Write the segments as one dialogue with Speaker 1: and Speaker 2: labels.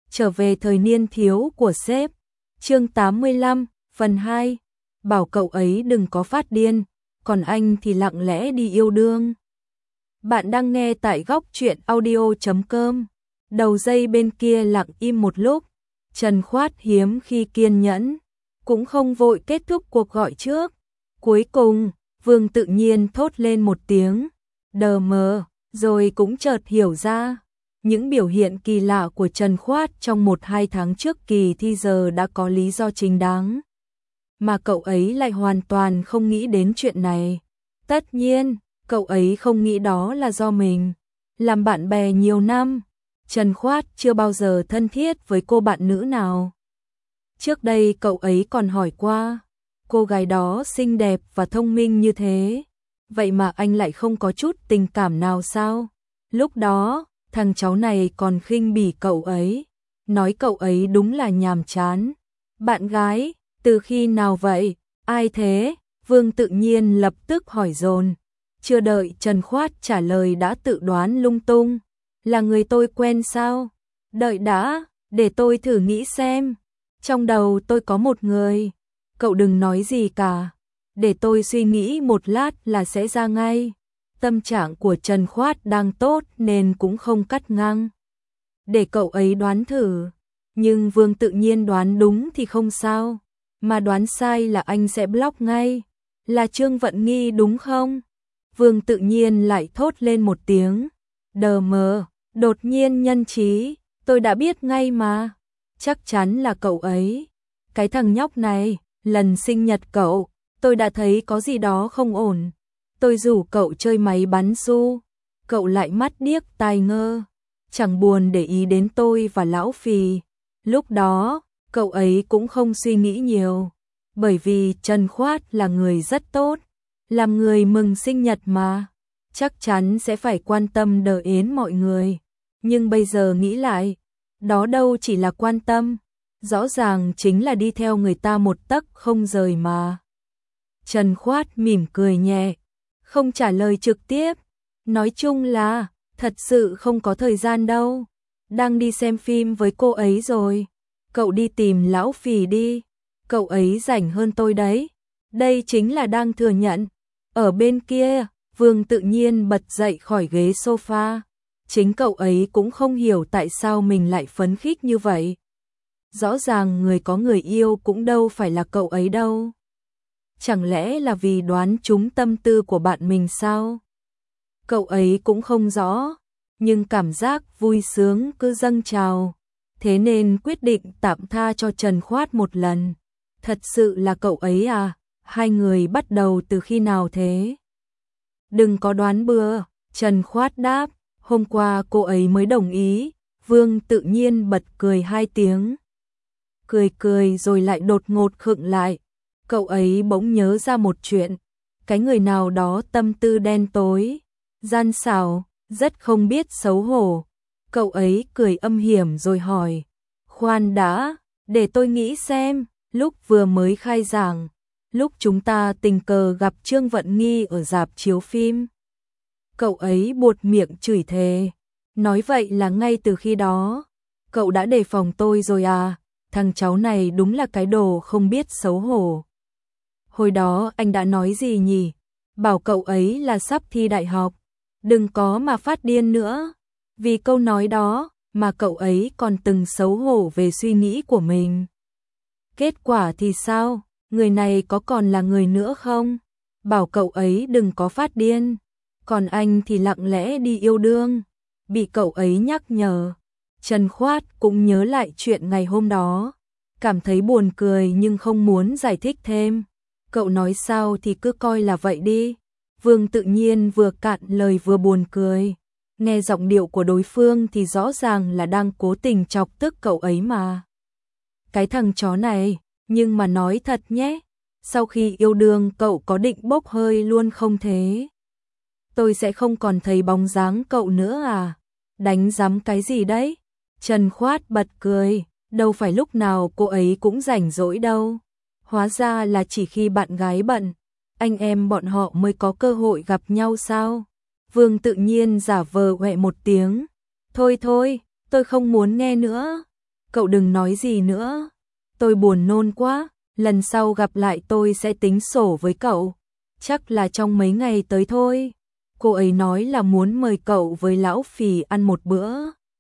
Speaker 1: trở về thời niên thiếu của sếp. Chương 85, phần 2. Bảo cậu ấy đừng có phát điên, còn anh thì lặng lẽ đi yêu đương. Bạn đang nghe tại góc truyện audio.com. Đầu dây bên kia lặng im một lúc, Trần Khoát hiếm khi kiên nhẫn, cũng không vội kết thúc cuộc gọi trước. Cuối cùng, Vương tự nhiên thốt lên một tiếng, đờ mờ, rồi cũng chợt hiểu ra. Những biểu hiện kỳ lạ của Trần Khoát trong 1-2 tháng trước kỳ thi giờ đã có lý do chính đáng. Mà cậu ấy lại hoàn toàn không nghĩ đến chuyện này. Tất nhiên, cậu ấy không nghĩ đó là do mình. Làm bạn bè nhiều năm, Trần Khoát chưa bao giờ thân thiết với cô bạn nữ nào. Trước đây cậu ấy còn hỏi qua, cô gái đó xinh đẹp và thông minh như thế, vậy mà anh lại không có chút tình cảm nào sao? Lúc đó, thằng cháu này còn khinh bỉ cậu ấy, nói cậu ấy đúng là nhàm chán. Bạn gái, từ khi nào vậy? Ai thế? Vương tự nhiên lập tức hỏi dồn. Chưa đợi Trần Khoát trả lời đã tự đoán lung tung. Là người tôi quen sao? Đợi đã, để tôi thử nghĩ xem. Trong đầu tôi có một người. Cậu đừng nói gì cả. Để tôi suy nghĩ một lát là sẽ ra ngay. Tâm trạng của Trần Khoát đang tốt nên cũng không cắt ngang. Để cậu ấy đoán thử. Nhưng Vương tự nhiên đoán đúng thì không sao. Mà đoán sai là anh sẽ block ngay. Là Trương Vận Nghi đúng không? Vương tự nhiên lại thốt lên một tiếng. Đờ mờ, đột nhiên nhân trí. Tôi đã biết ngay mà. Chắc chắn là cậu ấy. Cái thằng nhóc này, lần sinh nhật cậu, tôi đã thấy có gì đó không ổn. Tôi rủ cậu chơi máy bắn su. Cậu lại mắt điếc tai ngơ. Chẳng buồn để ý đến tôi và lão Phì. Lúc đó, cậu ấy cũng không suy nghĩ nhiều. Bởi vì Trần Khoát là người rất tốt. Làm người mừng sinh nhật mà. Chắc chắn sẽ phải quan tâm đờ yến mọi người. Nhưng bây giờ nghĩ lại, đó đâu chỉ là quan tâm. Rõ ràng chính là đi theo người ta một tấc không rời mà. Trần Khoát mỉm cười nhẹ, không trả lời trực tiếp. Nói chung là, thật sự không có thời gian đâu. Đang đi xem phim với cô ấy rồi. Cậu đi tìm lão Phì đi. Cậu ấy rảnh hơn tôi đấy. Đây chính là đang thừa nhận. Ở bên kia, Vương tự nhiên bật dậy khỏi ghế sofa. Chính cậu ấy cũng không hiểu tại sao mình lại phấn khích như vậy. Rõ ràng người có người yêu cũng đâu phải là cậu ấy đâu. Chẳng lẽ là vì đoán trúng tâm tư của bạn mình sao? Cậu ấy cũng không rõ, nhưng cảm giác vui sướng cứ dâng trào. Thế nên quyết định tạm tha cho Trần Khoát một lần. Thật sự là cậu ấy à? Hai người bắt đầu từ khi nào thế? Đừng có đoán bừa, Trần Khoát đáp. Hôm qua cô ấy mới đồng ý. Vương tự nhiên bật cười 2 tiếng. Cười rồi lại đột ngột khựng lại. Cậu ấy bỗng nhớ ra một chuyện. Cái người nào đó tâm tư đen tối, gian xảo, rất không biết xấu hổ. Cậu ấy cười âm hiểm rồi hỏi. Khoan đã, để tôi nghĩ xem. Lúc vừa mới khai giảng, lúc chúng ta tình cờ gặp Trương Vận Nghi ở rạp chiếu phim. Cậu ấy buột miệng chửi thề. Nói vậy là ngay từ khi đó, cậu đã đề phòng tôi rồi à? Thằng cháu này đúng là cái đồ không biết xấu hổ. Hồi đó anh đã nói gì nhỉ? Bảo cậu ấy là sắp thi đại học. Đừng có mà phát điên nữa. Vì câu nói đó mà cậu ấy còn từng xấu hổ về suy nghĩ của mình. Kết quả thì sao? Người này có còn là người nữa không? Bảo cậu ấy đừng có phát điên. Còn anh thì lặng lẽ đi yêu đương. Bị cậu ấy nhắc nhở. Trần Khoát cũng nhớ lại chuyện ngày hôm đó. Cảm thấy buồn cười nhưng không muốn giải thích thêm. Cậu nói sao thì cứ coi là vậy đi. Vương tự nhiên vừa cạn lời vừa buồn cười. Nghe giọng điệu của đối phương thì rõ ràng là đang cố tình chọc tức cậu ấy mà. Cái thằng chó này, nhưng mà nói thật nhé. Sau khi yêu đương cậu có định bốc hơi luôn không thế? Tôi sẽ không còn thấy bóng dáng cậu nữa à? Đánh giám cái gì đấy? Trần Khoát bật cười. Đâu phải lúc nào cô ấy cũng rảnh rỗi đâu. Hóa ra là chỉ khi bạn gái bận, anh em bọn họ mới có cơ hội gặp nhau sao? Vương tự nhiên giả vờ huệ một tiếng. Thôi, tôi không muốn nghe nữa. cậu đừng nói gì nữa. Tôi buồn nôn quá, lần sau gặp lại tôi sẽ tính sổ với cậu. Chắc là trong mấy ngày tới thôi. Cô ấy nói là muốn mời cậu với lão Phì ăn một bữa.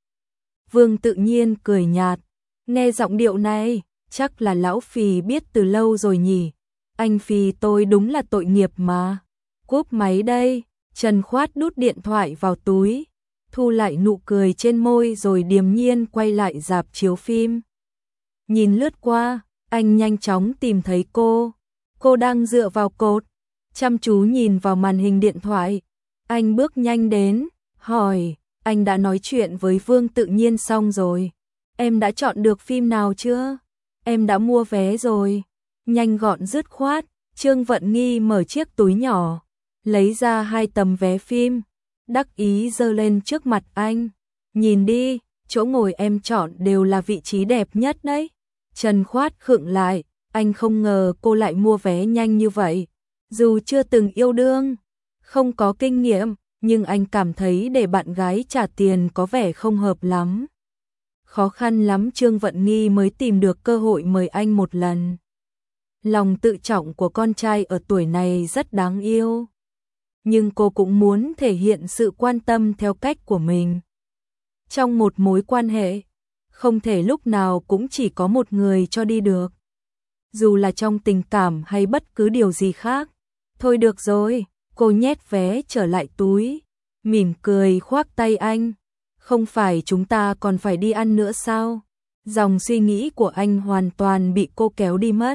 Speaker 1: Vương tự nhiên cười nhạt, nghe giọng điệu này, chắc là lão Phì biết từ lâu rồi nhỉ. Anh Phì tôi đúng là tội nghiệp mà. Cúp máy đây, Trần Khoát đút điện thoại vào túi, thu lại nụ cười trên môi rồi điềm nhiên quay lại rạp chiếu phim. Nhìn lướt qua, anh nhanh chóng tìm thấy cô. Cô đang dựa vào cột, chăm chú nhìn vào màn hình điện thoại. Anh bước nhanh đến, hỏi, anh đã nói chuyện với Vương Tự Nhiên xong rồi. Em đã chọn được phim nào chưa? Em đã mua vé rồi. Nhanh gọn dứt khoát, Trương Vận Nghi mở chiếc túi nhỏ, lấy ra 2 tấm vé phim, đắc ý giơ lên trước mặt anh. Nhìn đi, chỗ ngồi em chọn đều là vị trí đẹp nhất đấy. Trần Khoát khựng lại, anh không ngờ cô lại mua vé nhanh như vậy. Dù chưa từng yêu đương, không có kinh nghiệm, nhưng anh cảm thấy để bạn gái trả tiền có vẻ không hợp lắm. Khó khăn lắm Trương Vận Nghi mới tìm được cơ hội mời anh một lần. Lòng tự trọng của con trai ở tuổi này rất đáng yêu. Nhưng cô cũng muốn thể hiện sự quan tâm theo cách của mình. Trong một mối quan hệ, không thể lúc nào cũng chỉ có một người cho đi được. Dù là trong tình cảm hay bất cứ điều gì khác. Thôi được rồi, cô nhét vé trở lại túi, mỉm cười khoác tay anh. Không phải chúng ta còn phải đi ăn nữa sao? Dòng suy nghĩ của anh hoàn toàn bị cô kéo đi mất.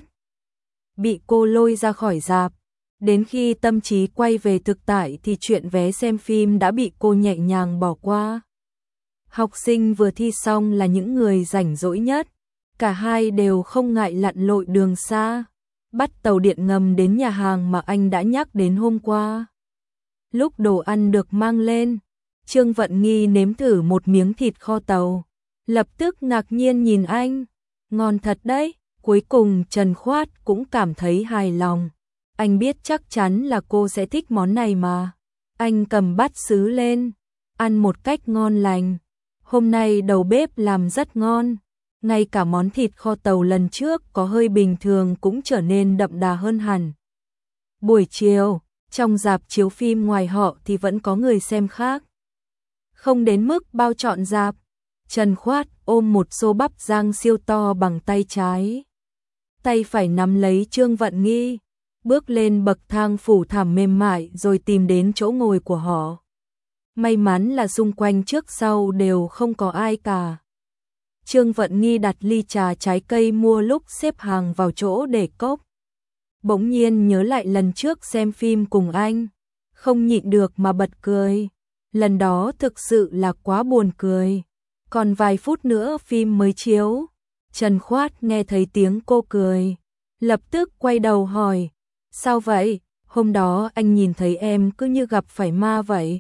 Speaker 1: Bị cô lôi ra khỏi rạp. Đến khi tâm trí quay về thực tại thì chuyện vé xem phim đã bị cô nhẹ nhàng bỏ qua. Học sinh vừa thi xong là những người rảnh rỗi nhất. Cả hai đều không ngại lặn lội đường xa, bắt tàu điện ngầm đến nhà hàng mà anh đã nhắc đến hôm qua. Lúc đồ ăn được mang lên, Trương Vận Nghi nếm thử một miếng thịt kho tàu, lập tức ngạc nhiên nhìn anh. Ngon thật đấy. Cuối cùng Trần Khoát cũng cảm thấy hài lòng. Anh biết chắc chắn là cô sẽ thích món này mà. Anh cầm bát sứ lên, ăn một cách ngon lành. Hôm nay đầu bếp làm rất ngon. Ngay cả món thịt kho tàu lần trước có hơi bình thường cũng trở nên đậm đà hơn hẳn. Buổi chiều, trong rạp chiếu phim ngoài họ thì vẫn có người xem khác. Không đến mức bao trọn rạp. Trần Khoát ôm một xô bắp rang siêu to bằng tay trái. Tay phải nắm lấy Trương Vận Nghi, bước lên bậc thang phủ thảm mềm mại rồi tìm đến chỗ ngồi của họ. May mắn là xung quanh trước sau đều không có ai cả. Trương Vận Nghi đặt ly trà trái cây mua lúc xếp hàng vào chỗ để cốc. Bỗng nhiên nhớ lại lần trước xem phim cùng anh, không nhịn được mà bật cười. Lần đó thực sự là quá buồn cười. Còn vài phút nữa phim mới chiếu. Trần Khoát nghe thấy tiếng cô cười, lập tức quay đầu hỏi, sao vậy? Hôm đó anh nhìn thấy em cứ như gặp phải ma vậy.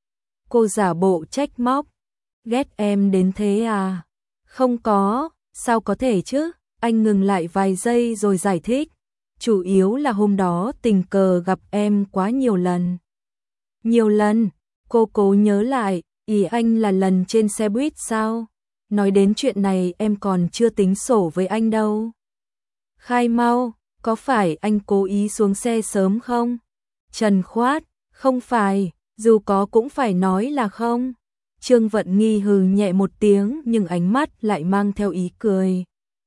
Speaker 1: Cô giả bộ trách móc, ghét em đến thế à? Không có, sao có thể chứ? Anh ngừng lại vài giây rồi giải thích, chủ yếu là hôm đó tình cờ gặp em quá nhiều lần. Nhiều lần? Cô cố nhớ lại, ý anh là lần trên xe buýt sao? Nói đến chuyện này em còn chưa tính sổ với anh đâu. Khai mau, có phải anh cố ý xuống xe sớm không? Trần Khoát, không phải, dù có cũng phải nói là không. Trương Vận Nghi hừ nhẹ một tiếng nhưng ánh mắt lại mang theo ý cười.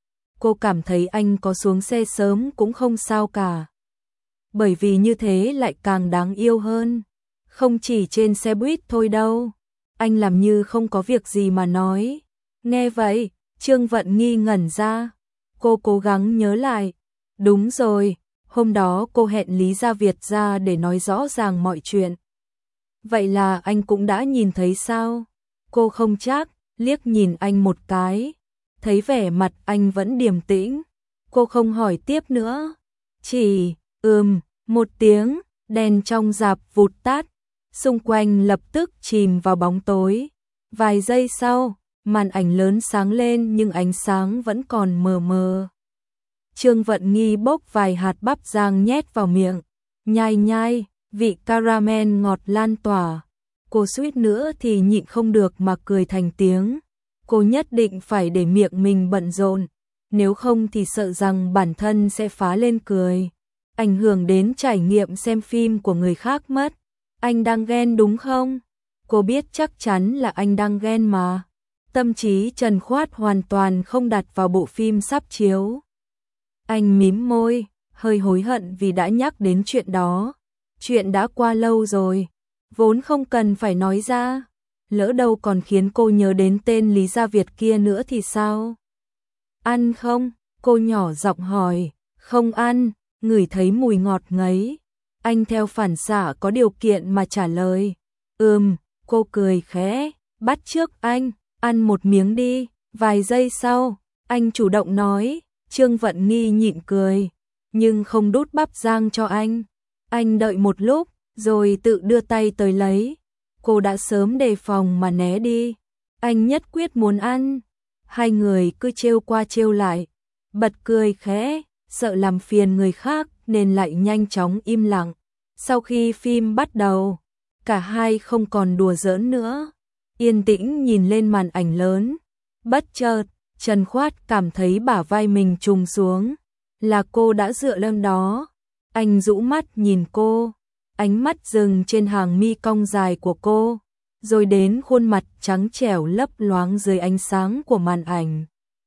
Speaker 1: Cô cảm thấy anh có xuống xe sớm cũng không sao cả. Bởi vì như thế lại càng đáng yêu hơn. Không chỉ trên xe buýt thôi đâu. Anh làm như không có việc gì mà nói. Nghe vậy, Trương Vận Nghi ngẩn ra. Cô cố gắng nhớ lại. Đúng rồi, hôm đó cô hẹn Lý Gia Việt ra để nói rõ ràng mọi chuyện. Vậy là anh cũng đã nhìn thấy sao? Cô không chắc, liếc nhìn anh một cái. Thấy vẻ mặt anh vẫn điềm tĩnh. Cô không hỏi tiếp nữa. Chỉ, một tiếng, đèn trong rạp vụt tắt. Xung quanh lập tức chìm vào bóng tối. Vài giây sau, màn ảnh lớn sáng lên nhưng ánh sáng vẫn còn mờ mờ. Trương Vận Nghi bốc vài hạt bắp rang nhét vào miệng. Nhai nhai, vị caramel ngọt lan tỏa. Cô suýt nữa thì nhịn không được mà cười thành tiếng. Cô nhất định phải để miệng mình bận rộn, nếu không thì sợ rằng bản thân sẽ phá lên cười, ảnh hưởng đến trải nghiệm xem phim của người khác mất. Anh đang ghen đúng không? Cô biết chắc chắn là anh đang ghen mà. Tâm trí Trần Khoát hoàn toàn không đặt vào bộ phim sắp chiếu. Anh mím môi, hơi hối hận vì đã nhắc đến chuyện đó. Chuyện đã qua lâu rồi, vốn không cần phải nói ra. Lỡ đâu còn khiến cô nhớ đến tên Lý Gia Việt kia nữa thì sao? Ăn không? Cô nhỏ giọng hỏi. Không ăn, ngửi thấy mùi ngọt ngấy. Anh theo phản xạ có điều kiện mà trả lời. Cô cười khẽ, bắt chước anh, ăn một miếng đi. Vài giây sau, anh chủ động nói. Trương Vận Nghi nhịn cười, nhưng không đút bắp rang cho anh. Anh đợi một lúc, rồi tự đưa tay tới lấy. Cô đã sớm đề phòng mà né đi. Anh nhất quyết muốn ăn. Hai người cứ trêu qua trêu lại, bật cười khẽ, sợ làm phiền người khác nên lại nhanh chóng im lặng. Sau khi phim bắt đầu, cả hai không còn đùa giỡn nữa, yên tĩnh nhìn lên màn ảnh lớn. Bất chợt, Trần Khoát cảm thấy bả vai mình trùng xuống, là cô đã dựa lên đó. Anh rũ mắt nhìn cô, ánh mắt dừng trên hàng mi cong dài của cô, rồi đến khuôn mặt trắng trẻo lấp loáng dưới ánh sáng của màn ảnh.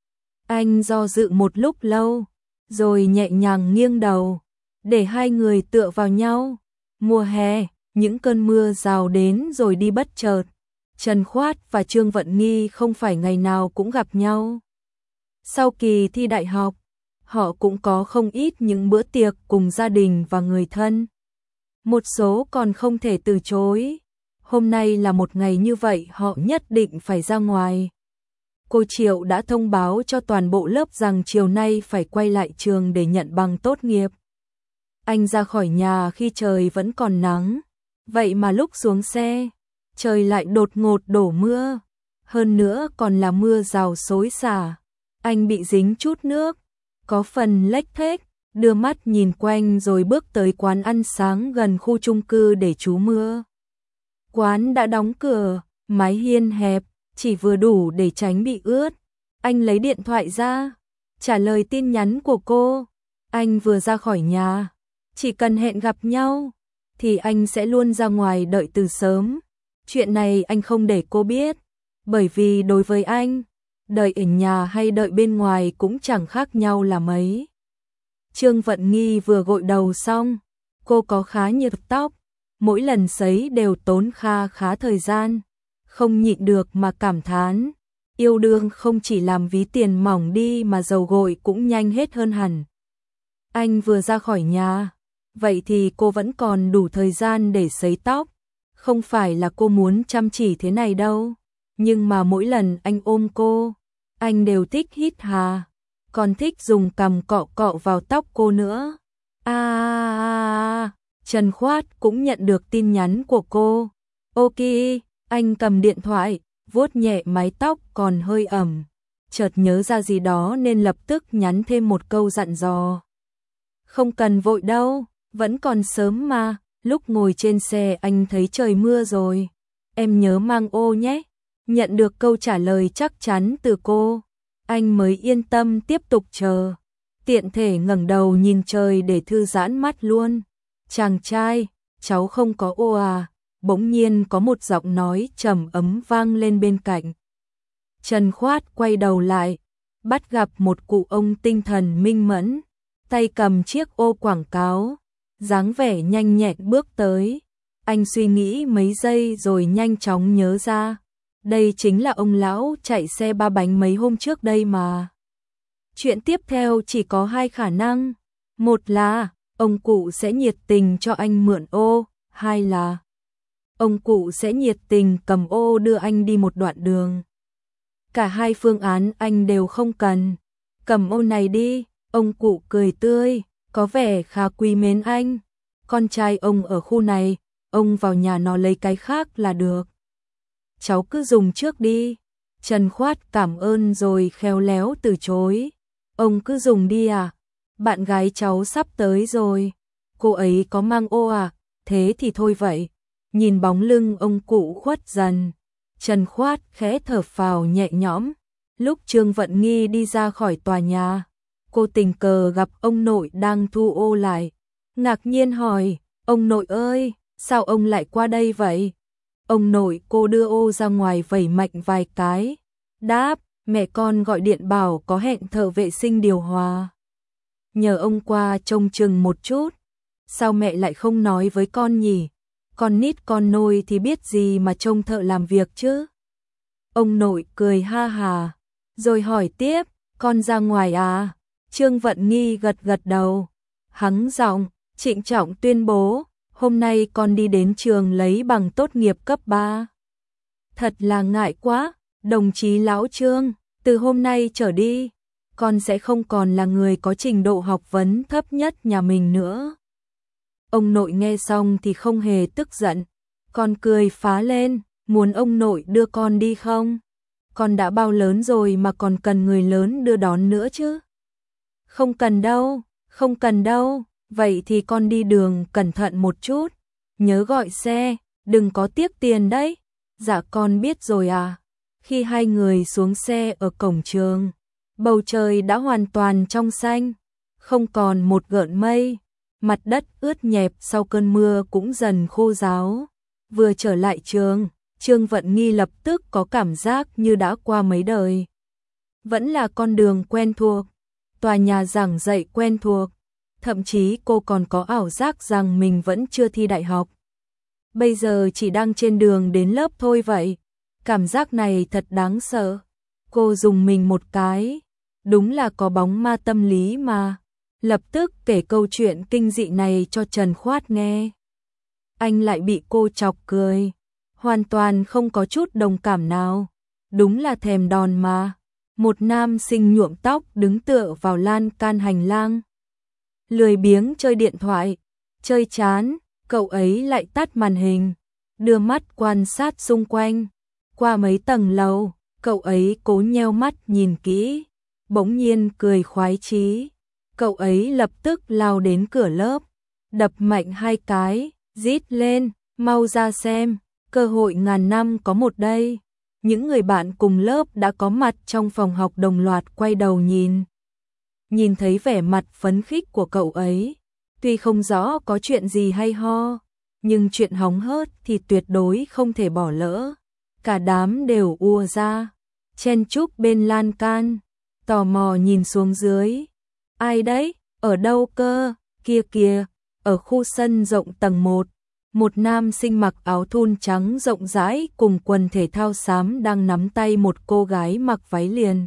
Speaker 1: Anh do dự một lúc lâu, rồi nhẹ nhàng nghiêng đầu, để hai người tựa vào nhau. Mùa hè, những cơn mưa rào đến rồi đi bất chợt. Trần Khoát và Trương Vận Nghi không phải ngày nào cũng gặp nhau. Sau kỳ thi đại học, họ cũng có không ít những bữa tiệc cùng gia đình và người thân. Một số còn không thể từ chối. Hôm nay là một ngày như vậy, họ nhất định phải ra ngoài. Cô Triệu đã thông báo cho toàn bộ lớp rằng chiều nay phải quay lại trường để nhận bằng tốt nghiệp. Anh ra khỏi nhà khi trời vẫn còn nắng, vậy mà lúc xuống xe, trời lại đột ngột đổ mưa, hơn nữa còn là mưa rào xối xả. Anh bị dính chút nước, có phần lếch thếch, đưa mắt nhìn quanh rồi bước tới quán ăn sáng gần khu chung cư để trú mưa. Quán đã đóng cửa, mái hiên hẹp, chỉ vừa đủ để tránh bị ướt. Anh lấy điện thoại ra, trả lời tin nhắn của cô. Anh vừa ra khỏi nhà, chỉ cần hẹn gặp nhau, thì anh sẽ luôn ra ngoài đợi từ sớm. Chuyện này anh không để cô biết, bởi vì đối với anh, đợi ở nhà hay đợi bên ngoài cũng chẳng khác nhau là mấy. Trương Vận Nghi vừa gội đầu xong, cô có khá nhiều tóc, mỗi lần sấy đều tốn khá thời gian, không nhịn được mà cảm thán, yêu đương không chỉ làm ví tiền mỏng đi mà dầu gội cũng nhanh hết hơn hẳn. Anh vừa ra khỏi nhà, vậy thì cô vẫn còn đủ thời gian để sấy tóc, không phải là cô muốn chăm chỉ thế này đâu, nhưng mà mỗi lần anh ôm cô, anh đều thích hít hà, còn thích dùng cằm cọ cọ vào tóc cô nữa. Trần Khoát cũng nhận được tin nhắn của cô. Ok, anh cầm điện thoại, vuốt nhẹ mái tóc còn hơi ẩm. Chợt nhớ ra gì đó nên lập tức nhắn thêm một câu dặn dò. Không cần vội đâu, vẫn còn sớm mà. Lúc ngồi trên xe anh thấy trời mưa rồi. Em nhớ mang ô nhé. Nhận được câu trả lời chắc chắn từ cô, anh mới yên tâm tiếp tục chờ. Tiện thể ngẩng đầu nhìn trời để thư giãn mắt luôn. Chàng trai, cháu không có ô à? Bỗng nhiên có một giọng nói trầm ấm vang lên bên cạnh. Trần Khoát quay đầu lại, bắt gặp một cụ ông tinh thần minh mẫn, tay cầm chiếc ô quảng cáo, dáng vẻ nhanh nhẹn bước tới. Anh suy nghĩ mấy giây rồi nhanh chóng nhớ ra, đây chính là ông lão chạy xe ba bánh mấy hôm trước đây mà. Chuyện tiếp theo chỉ có hai khả năng, một là ông cụ sẽ nhiệt tình cho anh mượn ô, hai là ông cụ sẽ nhiệt tình cầm ô đưa anh đi một đoạn đường. Cả hai phương án anh đều không cần. Cầm ô này đi, ông cụ cười tươi, có vẻ khá quý mến anh. Con trai ông ở khu này, ông vào nhà nó lấy cái khác là được. Cháu cứ dùng trước đi. Trần Khoát cảm ơn rồi khéo léo từ chối. Ông cứ dùng đi à? Bạn gái cháu sắp tới rồi. Cô ấy có mang ô à? Thế thì thôi vậy. Nhìn bóng lưng ông cụ khuất dần, Trần Khoát khẽ thở phào nhẹ nhõm. Lúc Trương Vận Nghi đi ra khỏi tòa nhà, cô tình cờ gặp ông nội đang thu ô lại. Ngạc nhiên hỏi, ông nội ơi, sao ông lại qua đây vậy? Ông nội cô đưa ô ra ngoài vẩy mạnh vài cái. Đáp, mẹ con gọi điện bảo có hẹn thợ vệ sinh điều hòa. Nhờ ông qua trông chừng một chút. Sao mẹ lại không nói với con nhỉ? Con nít con nôi thì biết gì mà trông thợ làm việc chứ? Ông nội cười ha hà, rồi hỏi tiếp, con ra ngoài à? Trương Vận Nghi gật gật đầu. Hắng giọng, trịnh trọng tuyên bố, hôm nay con đi đến trường lấy bằng tốt nghiệp cấp 3. Thật là ngại quá, đồng chí lão Trương, từ hôm nay trở đi, con sẽ không còn là người có trình độ học vấn thấp nhất nhà mình nữa. Ông nội nghe xong thì không hề tức giận, con cười phá lên, muốn ông nội đưa con đi không? Con đã bao lớn rồi mà còn cần người lớn đưa đón nữa chứ? Không cần đâu, không cần đâu, vậy thì con đi đường cẩn thận một chút, nhớ gọi xe, đừng có tiếc tiền đấy. Dạ con biết rồi à. Khi hai người xuống xe ở cổng trường, bầu trời đã hoàn toàn trong xanh, không còn một gợn mây, mặt đất ướt nhẹp sau cơn mưa cũng dần khô ráo. Vừa trở lại trường, Trương Vận Nghi lập tức có cảm giác như đã qua mấy đời. Vẫn là con đường quen thuộc, tòa nhà giảng dạy quen thuộc, thậm chí cô còn có ảo giác rằng mình vẫn chưa thi đại học. Bây giờ chỉ đang trên đường đến lớp thôi vậy. Cảm giác này thật đáng sợ. Cô dùng mình một cái. Đúng là có bóng ma tâm lý mà. Lập tức kể câu chuyện kinh dị này cho Trần Khoát nghe. Anh lại bị cô chọc cười. Hoàn toàn không có chút đồng cảm nào. Đúng là thèm đòn mà. Một nam sinh nhuộm tóc đứng tựa vào lan can hành lang. Lười biếng chơi điện thoại. Chơi chán, cậu ấy lại tắt màn hình. Đưa mắt quan sát xung quanh. Qua mấy tầng lầu, cậu ấy cố nheo mắt nhìn kỹ. Bỗng nhiên cười khoái chí. Cậu ấy lập tức lao đến cửa lớp. Đập mạnh hai cái, rít lên, mau ra xem. Cơ hội ngàn năm có một đây. Những người bạn cùng lớp đã có mặt trong phòng học đồng loạt quay đầu nhìn. Nhìn thấy vẻ mặt phấn khích của cậu ấy. Tuy không rõ có chuyện gì hay ho, nhưng chuyện hóng hớt thì tuyệt đối không thể bỏ lỡ. Cả đám đều ùa ra, chen chúc bên lan can, tò mò nhìn xuống dưới. Ai đấy? Ở đâu cơ? Kia kìa, ở khu sân rộng tầng 1. Một nam sinh mặc áo thun trắng rộng rãi cùng quần thể thao xám đang nắm tay một cô gái mặc váy liền.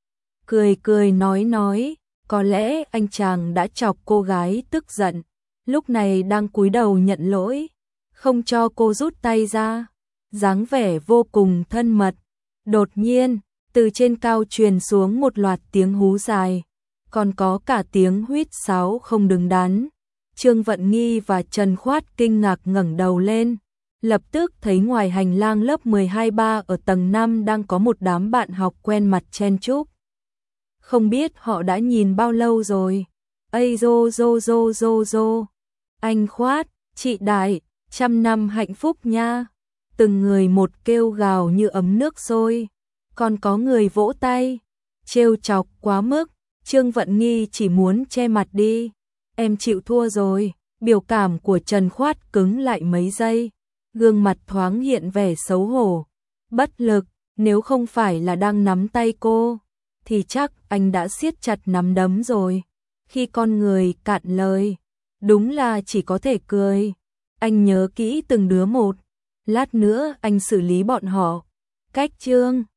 Speaker 1: Cười cười nói, có lẽ anh chàng đã chọc cô gái tức giận, lúc này đang cúi đầu nhận lỗi, không cho cô rút tay ra, dáng vẻ vô cùng thân mật. Đột nhiên, từ trên cao truyền xuống một loạt tiếng hú dài, còn có cả tiếng huýt sáo không đứng đắn. Trương Vận Nghi và Trần Khoát kinh ngạc ngẩng đầu lên, lập tức thấy ngoài hành lang lớp 12-3 ở tầng 5 đang có một đám bạn học quen mặt chen chúc. Không biết họ đã nhìn bao lâu rồi. Ây dô. Anh Khoát, chị Đại, 100 năm hạnh phúc nha. Từng người một kêu gào như ấm nước sôi. Còn có người vỗ tay. Trêu chọc quá mức. Trương Vận Nghi chỉ muốn che mặt đi. Em chịu thua rồi. Biểu cảm của Trần Khoát cứng lại mấy giây. Gương mặt thoáng hiện vẻ xấu hổ. Bất lực, nếu không phải là đang nắm tay cô, thì chắc anh đã siết chặt nắm đấm rồi. Khi con người cạn lời, đúng là chỉ có thể cười. Anh nhớ kỹ từng đứa một. Lát nữa anh xử lý bọn họ. Cách Trương